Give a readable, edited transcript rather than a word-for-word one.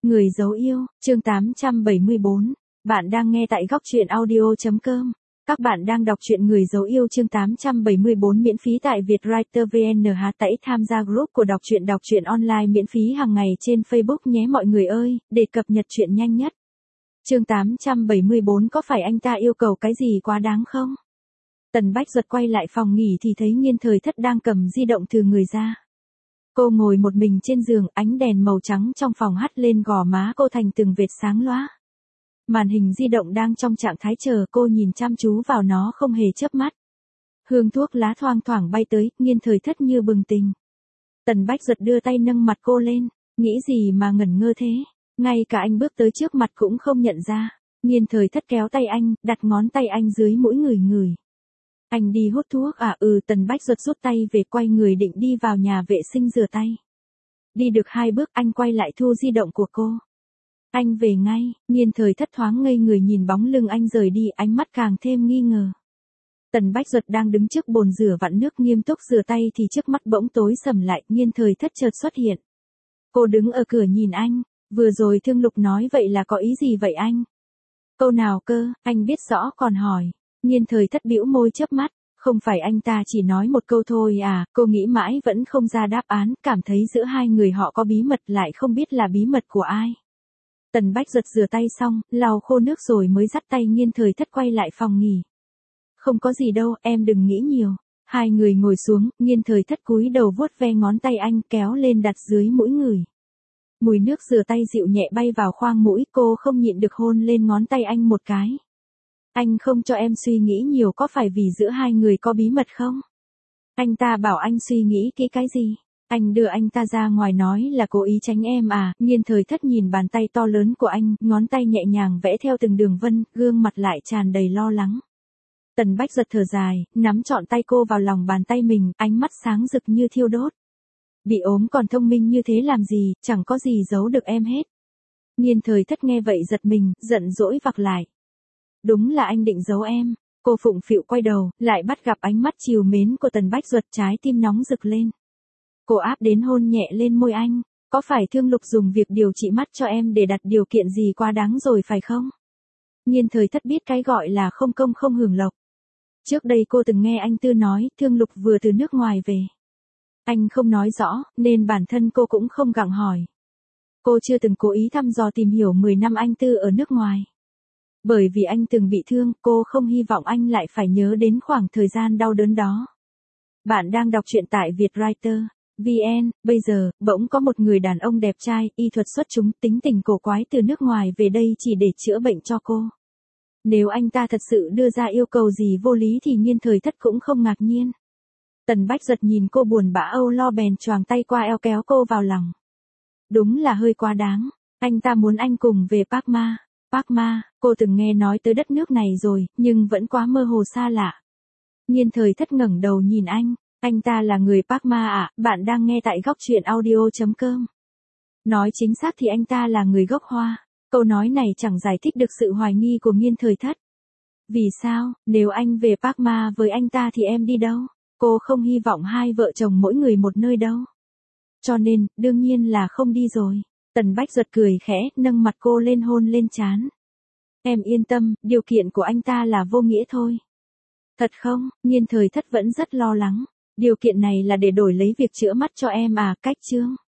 Người dấu yêu, chương 874. Bạn đang nghe tại góc truyện audio.com. Các bạn đang đọc truyện Người dấu yêu chương 874 miễn phí tại Vietwriter VN. Hãy tham gia group của đọc truyện online miễn phí hàng ngày trên Facebook nhé mọi người ơi, để cập nhật truyện nhanh nhất. Chương 874 có phải anh ta yêu cầu cái gì quá đáng không? Tần Bách Duật quay lại phòng nghỉ thì thấy Nghiên Thời Thất đang cầm di động từ người ra. Cô ngồi một mình trên giường, ánh đèn màu trắng trong phòng hắt lên gò má cô thành từng vệt sáng lóa. Màn hình di động đang trong trạng thái chờ cô nhìn chăm chú vào nó không hề chớp mắt. Hương thuốc lá thoang thoảng bay tới, Nghiên Thời Thất như bừng tỉnh. Tần Bách Duật đưa tay nâng mặt cô lên, nghĩ gì mà ngẩn ngơ thế, ngay cả anh bước tới trước mặt cũng không nhận ra. Nghiên Thời Thất kéo tay anh, đặt ngón tay anh dưới mũi ngửi. Anh đi hút thuốc à? Tần Bách Duật rút tay về quay người định đi vào nhà vệ sinh rửa tay. Đi được 2 bước anh quay lại thu di động của cô. Anh về ngay. Nghiên Thời Thất thoáng ngây người nhìn bóng lưng anh rời đi, ánh mắt càng thêm nghi ngờ. Tần Bách Duật đang đứng trước bồn rửa vặn nước nghiêm túc rửa tay thì trước mắt bỗng tối sầm lại, Nghiên Thời Thất chợt xuất hiện. Cô đứng ở cửa nhìn anh, vừa rồi Thương Lục nói vậy là có ý gì vậy anh? Câu nào cơ? Anh biết rõ còn hỏi. Nghiên Thời Thất bĩu môi chớp mắt, không phải anh ta chỉ nói một câu thôi à? Cô nghĩ mãi vẫn không ra đáp án, cảm thấy giữa hai người họ có bí mật lại không biết là bí mật của ai. Tần Bách Duật rửa tay xong, lau khô nước rồi mới dắt tay Nghiên Thời Thất quay lại phòng nghỉ. Không có gì đâu, em đừng nghĩ nhiều. Hai người ngồi xuống, Nghiên Thời Thất cúi đầu vuốt ve ngón tay anh kéo lên đặt dưới mũi người. Mùi nước rửa tay dịu nhẹ bay vào khoang mũi, cô không nhịn được hôn lên ngón tay anh một cái. Anh không cho em suy nghĩ nhiều, có phải vì giữa hai người có bí mật không? Anh ta bảo anh suy nghĩ kỹ cái gì? Anh đưa anh ta ra ngoài nói là cố ý tránh em à? Nghiên Thời Thất nhìn bàn tay to lớn của anh, ngón tay nhẹ nhàng vẽ theo từng đường vân, gương mặt lại tràn đầy lo lắng. Tần Bách Duật thở dài, nắm trọn tay cô vào lòng bàn tay mình, ánh mắt sáng rực như thiêu đốt. Bị ốm còn thông minh như thế làm gì, chẳng có gì giấu được em hết. Nghiên Thời Thất nghe vậy giật mình, giận dỗi vặc lại. Đúng là anh định giấu em. Cô phụng phịu quay đầu, lại bắt gặp ánh mắt trìu mến của Tần Bách Duật, trái tim nóng rực lên. Cô áp đến hôn nhẹ lên môi anh. Có phải Thương Lục dùng việc điều trị mắt cho em để đặt điều kiện gì quá đáng rồi phải không? Nghiên Thời Thất biết cái gọi là không công không hưởng lộc. Trước đây cô từng nghe anh Tư nói Thương Lục vừa từ nước ngoài về. Anh không nói rõ, nên bản thân cô cũng không gặng hỏi. Cô chưa từng cố ý thăm dò tìm hiểu 10 năm anh Tư ở nước ngoài. Bởi vì anh từng bị thương, cô không hy vọng anh lại phải nhớ đến khoảng thời gian đau đớn đó. Bạn đang đọc truyện tại Vietwriter VN. Bây giờ, bỗng có một người đàn ông đẹp trai, y thuật xuất chúng, tính tình cổ quái từ nước ngoài về đây chỉ để chữa bệnh cho cô. Nếu anh ta thật sự đưa ra yêu cầu gì vô lý thì Nghiên Thời Thất cũng không ngạc nhiên. Tần Bách Duật nhìn cô buồn bã âu lo bèn choàng tay qua eo kéo cô vào lòng. Đúng là hơi quá đáng. Anh ta muốn anh cùng về Park Ma. Park Ma, cô từng nghe nói tới đất nước này rồi, nhưng vẫn quá mơ hồ xa lạ. Nghiên Thời Thất ngẩng đầu nhìn anh ta là người Park Ma à? Bạn đang nghe tại góc truyện audio.com. Nói chính xác thì anh ta là người gốc Hoa. Câu nói này chẳng giải thích được sự hoài nghi của Nghiên Thời Thất. Vì sao, nếu anh về Park Ma với anh ta thì em đi đâu? Cô không hy vọng hai vợ chồng mỗi người một nơi đâu. Cho nên, đương nhiên là không đi rồi. Tần Bách Duật cười khẽ, nâng mặt cô lên hôn lên trán. Em yên tâm, điều kiện của anh ta là vô nghĩa thôi. Thật không? Nghiên Thời Thất vẫn rất lo lắng. Điều kiện này là để đổi lấy việc chữa mắt cho em à? Cách chương